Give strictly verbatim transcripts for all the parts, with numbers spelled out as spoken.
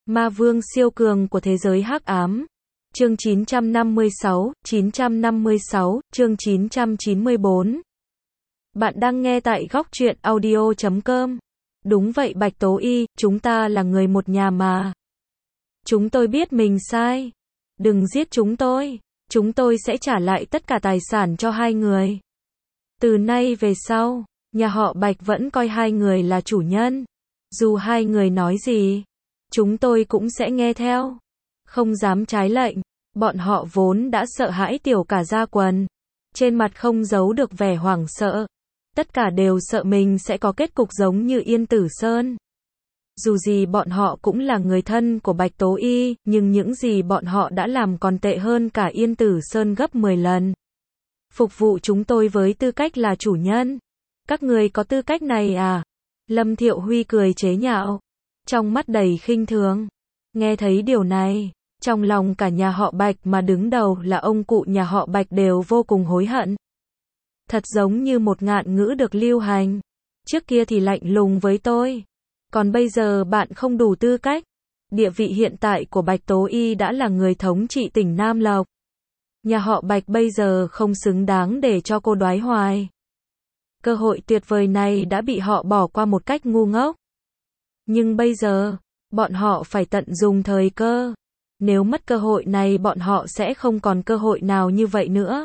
Ma vương siêu cường của thế giới hắc ám. Chương chín trăm năm mươi sáu, chín trăm năm mươi sáu, chương chín trăm chín mươi bốn. Bạn đang nghe tại góc truyện audio chấm com. Đúng vậy Bạch Tố Y, chúng ta là người một nhà mà. Chúng tôi biết mình sai. Đừng giết chúng tôi. Chúng tôi sẽ trả lại tất cả tài sản cho hai người. Từ nay về sau, nhà họ Bạch vẫn coi hai người là chủ nhân. Dù hai người nói gì, chúng tôi cũng sẽ nghe theo. Không dám trái lệnh. Bọn họ vốn đã sợ hãi tiểu cả da quần. Trên mặt không giấu được vẻ hoảng sợ. Tất cả đều sợ mình sẽ có kết cục giống như Yên Tử Sơn. Dù gì bọn họ cũng là người thân của Bạch Tố Y, nhưng những gì bọn họ đã làm còn tệ hơn cả Yên Tử Sơn gấp mười lần. Phục vụ chúng tôi với tư cách là chủ nhân. Các người có tư cách này à? Lâm Thiệu Huy cười chế nhạo, trong mắt đầy khinh thường. Nghe thấy điều này, trong lòng cả nhà họ Bạch mà đứng đầu là ông cụ nhà họ Bạch đều vô cùng hối hận. Thật giống như một ngạn ngữ được lưu hành. Trước kia thì lạnh lùng với tôi. Còn bây giờ bạn không đủ tư cách. Địa vị hiện tại của Bạch Tố Y đã là người thống trị tỉnh Nam Lộc. Nhà họ Bạch bây giờ không xứng đáng để cho cô đoái hoài. Cơ hội tuyệt vời này đã bị họ bỏ qua một cách ngu ngốc. Nhưng bây giờ, bọn họ phải tận dụng thời cơ. Nếu mất cơ hội này bọn họ sẽ không còn cơ hội nào như vậy nữa.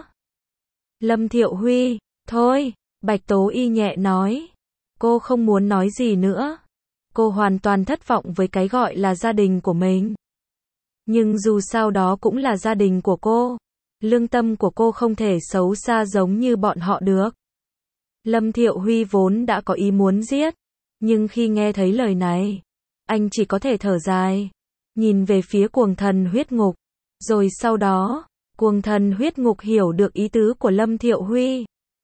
Lâm Thiệu Huy, thôi, Bạch Tố Y nhẹ nói. Cô không muốn nói gì nữa. Cô hoàn toàn thất vọng với cái gọi là gia đình của mình. Nhưng dù sao đó cũng là gia đình của cô. Lương tâm của cô không thể xấu xa giống như bọn họ được. Lâm Thiệu Huy vốn đã có ý muốn giết. Nhưng khi nghe thấy lời này, anh chỉ có thể thở dài. Nhìn về phía cuồng thần huyết ngục. Rồi sau đó, cuồng thần huyết ngục hiểu được ý tứ của Lâm Thiệu Huy.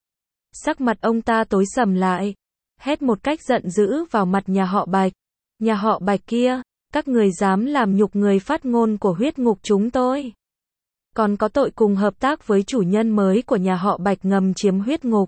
Sắc mặt ông ta tối sầm lại. Hét một cách giận dữ vào mặt nhà họ Bạch. Nhà họ Bạch kia, các người dám làm nhục người phát ngôn của huyết ngục chúng tôi. Còn có tội cùng hợp tác với chủ nhân mới của nhà họ Bạch ngầm chiếm huyết ngục.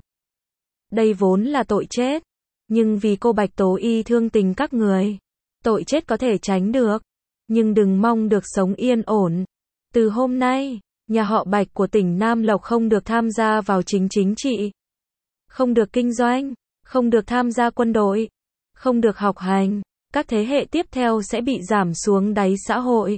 Đây vốn là tội chết. Nhưng vì cô Bạch Tố Y thương tình các người, tội chết có thể tránh được. Nhưng đừng mong được sống yên ổn. Từ hôm nay, nhà họ Bạch của tỉnh Nam Lộc không được tham gia vào chính chính trị. Không được kinh doanh, không được tham gia quân đội, không được học hành. Các thế hệ tiếp theo sẽ bị giảm xuống đáy xã hội.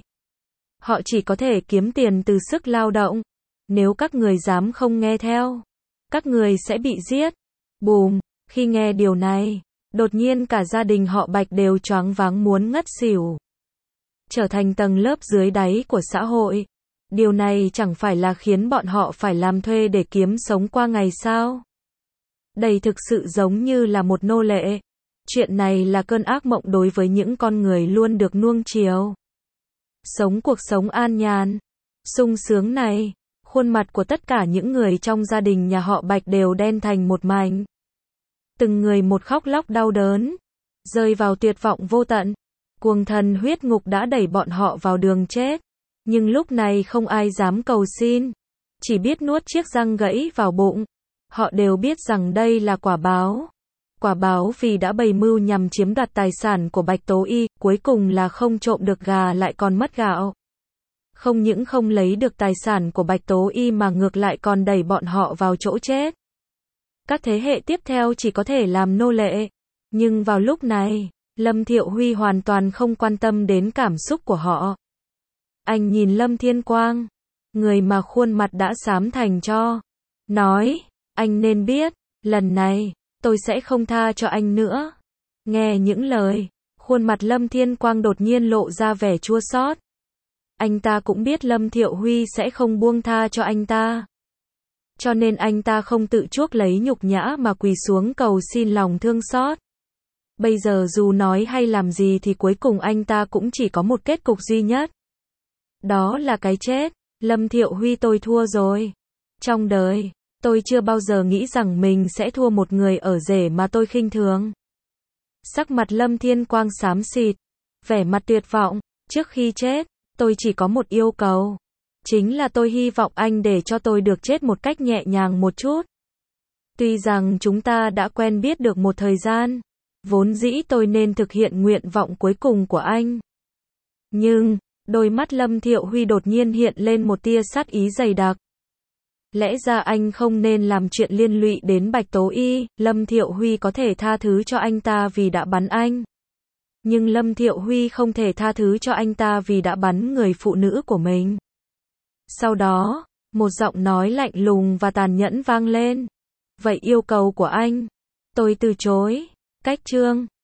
Họ chỉ có thể kiếm tiền từ sức lao động. Nếu các người dám không nghe theo, các người sẽ bị giết. Bùm, khi nghe điều này, đột nhiên cả gia đình họ Bạch đều choáng váng muốn ngất xỉu. Trở thành tầng lớp dưới đáy của xã hội. Điều này chẳng phải là khiến bọn họ phải làm thuê để kiếm sống qua ngày sao? Đây thực sự giống như là một nô lệ. Chuyện này là cơn ác mộng đối với những con người luôn được nuông chiều. Sống cuộc sống an nhàn, sung sướng này, khuôn mặt của tất cả những người trong gia đình nhà họ Bạch đều đen thành một mảnh. Từng người một khóc lóc đau đớn, rơi vào tuyệt vọng vô tận. Cuồng thần huyết ngục đã đẩy bọn họ vào đường chết. Nhưng lúc này không ai dám cầu xin. Chỉ biết nuốt chiếc răng gãy vào bụng. Họ đều biết rằng đây là quả báo. Quả báo vì đã bày mưu nhằm chiếm đoạt tài sản của Bạch Tố Y, cuối cùng là không trộm được gà lại còn mất gạo. Không những không lấy được tài sản của Bạch Tố Y mà ngược lại còn đẩy bọn họ vào chỗ chết. Các thế hệ tiếp theo chỉ có thể làm nô lệ. Nhưng vào lúc này, Lâm Thiệu Huy hoàn toàn không quan tâm đến cảm xúc của họ. Anh nhìn Lâm Thiên Quang, người mà khuôn mặt đã xám thành tro. Nói, anh nên biết, lần này, tôi sẽ không tha cho anh nữa. Nghe những lời, khuôn mặt Lâm Thiên Quang đột nhiên lộ ra vẻ chua xót. Anh ta cũng biết Lâm Thiệu Huy sẽ không buông tha cho anh ta. Cho nên anh ta không tự chuốc lấy nhục nhã mà quỳ xuống cầu xin lòng thương xót. Bây giờ dù nói hay làm gì thì cuối cùng anh ta cũng chỉ có một kết cục duy nhất. Đó là cái chết. Lâm Thiệu Huy, tôi thua rồi. Trong đời, tôi chưa bao giờ nghĩ rằng mình sẽ thua một người ở rể mà tôi khinh thường. Sắc mặt Lâm Thiên Quang xám xịt, vẻ mặt tuyệt vọng. Trước khi chết, tôi chỉ có một yêu cầu. Chính là tôi hy vọng anh để cho tôi được chết một cách nhẹ nhàng một chút. Tuy rằng chúng ta đã quen biết được một thời gian, vốn dĩ tôi nên thực hiện nguyện vọng cuối cùng của anh. Nhưng, đôi mắt Lâm Thiệu Huy đột nhiên hiện lên một tia sát ý dày đặc. Lẽ ra anh không nên làm chuyện liên lụy đến Bạch Tố Y, Lâm Thiệu Huy có thể tha thứ cho anh ta vì đã bắn anh. Nhưng Lâm Thiệu Huy không thể tha thứ cho anh ta vì đã bắn người phụ nữ của mình. Sau đó, một giọng nói lạnh lùng và tàn nhẫn vang lên. Vậy yêu cầu của anh, tôi từ chối. Cách chương